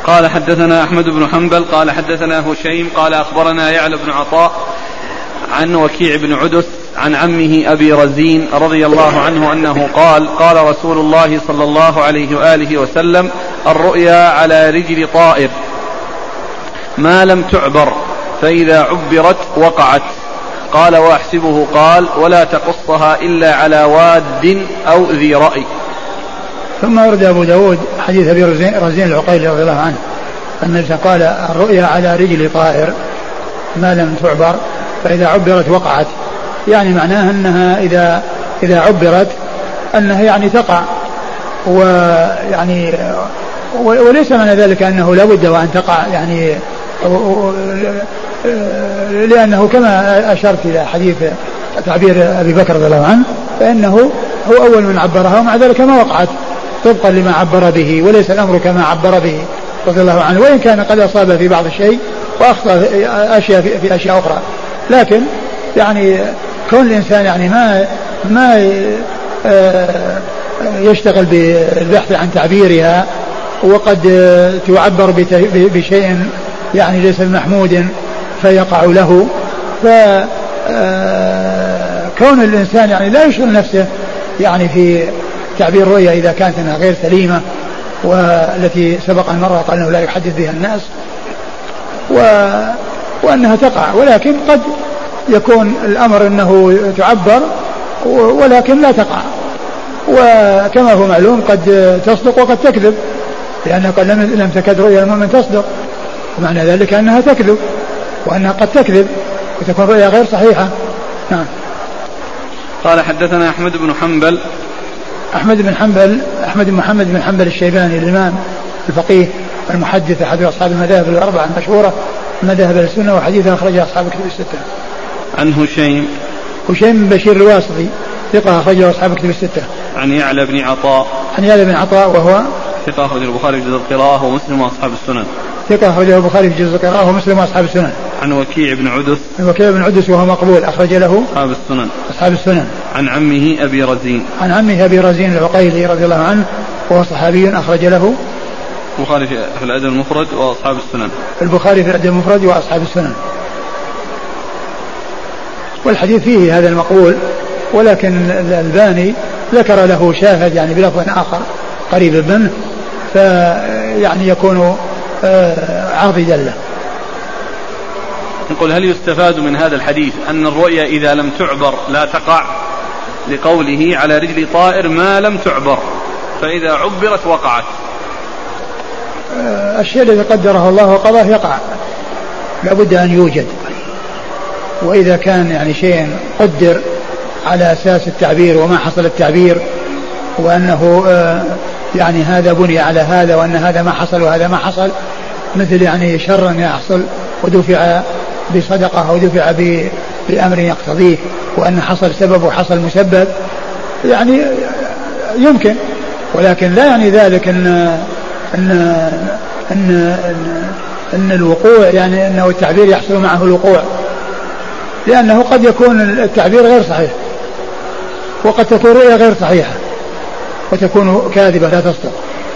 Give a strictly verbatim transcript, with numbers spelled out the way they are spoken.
قال حدثنا أحمد بن حنبل قال حدثنا هشيم قال أخبرنا يعلى بن عطاء عن وكيع بن عدس عن عمه أبي رزين رضي الله عنه أنه قال قال رسول الله صلى الله عليه وآله وسلم الرؤيا على رجل طائر ما لم تعبر فإذا عبرت وقعت. قال وأحسبه قال ولا تقصها إلا على واد أو ذي رأي. ثم ورد أبو داود حديث أبي رزين العقيلي رضي الله عنه أن قال الرؤيا على رجل طائر ما لم تعبر فإذا عبرت وقعت، يعني معناها أنها إذا إذا عبرت أنها يعني تقع، ويعني وليس معنى ذلك أنه لا بد وأن تقع، يعني لأنه كما أشرت إلى حديث تعبير أبي بكر رضي الله عنه فإنه هو أول من عبرها ومع ذلك ما وقعت طبقا لما عبر به، وليس الأمر كما عبر به رضي الله عنه، وإن كان قد أصاب في بعض الشيء وأخطأ أشياء في أشياء أخرى، لكن يعني كون الإنسان يعني ما ما يشتغل بالبحث عن تعبيرها وقد تعبر بشيء يعني ليس محمود فيقع له، فكون الإنسان يعني لا يشغل نفسه يعني في تعبير الرؤيا إذا كانت انها غير سليمة، والتي سبق أن مرة قال أنه لا يحدث بها الناس و... وأنها تقع، ولكن قد يكون الأمر أنه تعبر ولكن لا تقع، وكما هو معلوم قد تصدق وقد تكذب، لأنه قد لم تكد رؤيا المؤمن تصدق، ومعنى ذلك أنها تكذب وأنها قد تكذب وتكون رؤيا غير صحيحة. نعم. قال حدثنا أحمد بن حنبل أحمد بن حنبل أحمد بن محمد بن حنبل الشيباني الإمام الفقيه المحدث أحد أصحاب المذاهب الأربعة المشهورة مذاهب السنة، وحديثه أخرجه أصحاب الكتب الستة. عن هشيم هشيم بن بشير الواسطي ثقة أخرجه أصحاب الكتب الستة. عن يعلى بن عطاء عن يعلى بن عطاء وهو ثقة أخرجه البخاري في جزء القراءة ومسلم وأصحاب السنن. ثقة أخرجه البخاري في جزء القراءة ومسلم وأصحاب السنن. عن وكيع بن عدس عن وكيع بن عدس وهو مقبول أخرج له أصحاب السنن. أصحاب السنن. عن عمه أبي رزين عن عمه أبي رزين العقيلي رضي الله عنه وهو صحابي أخرج له البخاري في الأدب المفرد وأصحاب السنن. البخاري في الأدب المفرد وأصحاب السنن. والحديث فيه هذا المقبول، ولكن الألباني ذكر له شاهد يعني بلفظ آخر قريب منه، فيعني يكون عاضدا له. نقول هل يستفاد من هذا الحديث أن الرؤيا إذا لم تعبر لا تقع، لقوله على رجل طائر ما لم تعبر فإذا عبرت وقعت؟ الشيء الذي قدره الله وقضاه يقع، لابد أن يوجد، وإذا كان يعني شيء قدر على أساس التعبير وما حصل التعبير، وأنه يعني هذا بني على هذا وأن هذا ما حصل وهذا ما حصل، مثل يعني شر يحصل ودفع بصدقة أو دفع بأمر يقتضيه، وأن حصل سبب وحصل مسبب، يعني يمكن، ولكن لا يعني ذلك أن أن أن, أن, أن الوقوع يعني أنه التعبير يحصل معه الوقوع، لأنه قد يكون التعبير غير صحيح، وقد تكون رؤيا غير صحيحة وتكون كاذبة لا تصدق.